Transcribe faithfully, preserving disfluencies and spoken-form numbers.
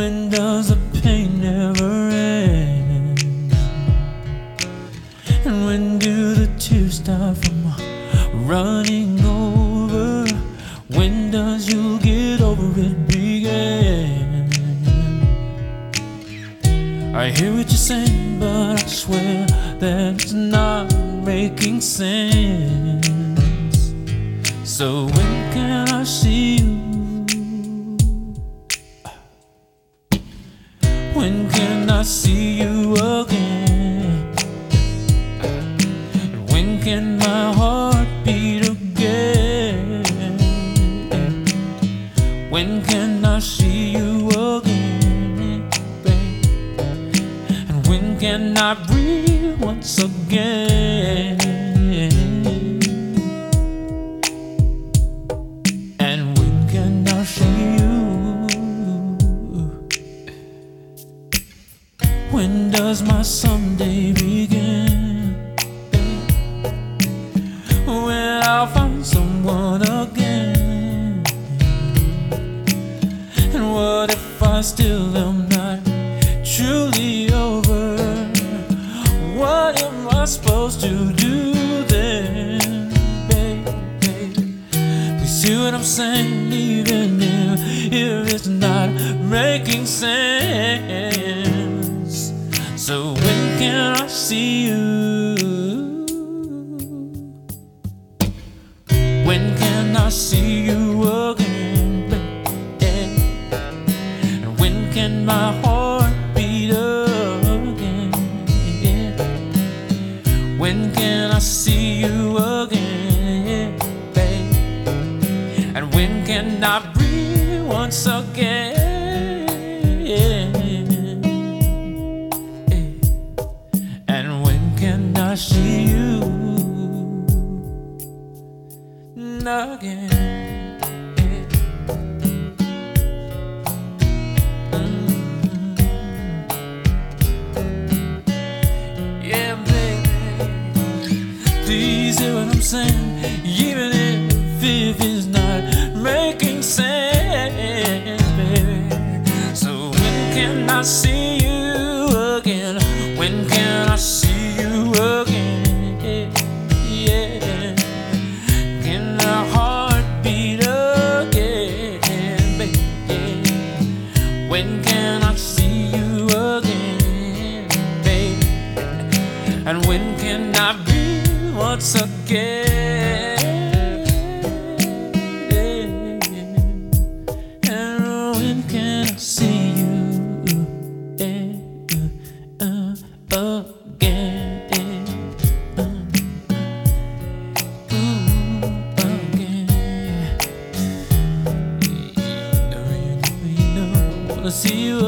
When does the pain never end? And when do the tears stop from running over? When does you get over it begin? I hear what you're saying, but I swear that it's not making sense. So when can I see you? When can I see you again? And when can my heart beat again? When can I see you again, babe? And when can I breathe once again? And when can I see you? When does my someday begin? When I'll find someone again. And what if I still am not truly over? What am I supposed to do then, babe? Please see what I'm saying, even if, if it's not making sense. So when can I see you? When can I see you again, babe? And when can my heart beat again? When can I see you again, babe? And when can I breathe once again? I see you again. Mm-hmm. Yeah, baby, please hear what I'm saying, even if, if it's not making sense, baby. So when can I see you again? When can I see you again? Yeah. Can our heart beat again, baby? When can I see you again, baby? And when can I be once again? And when can I see you again? See you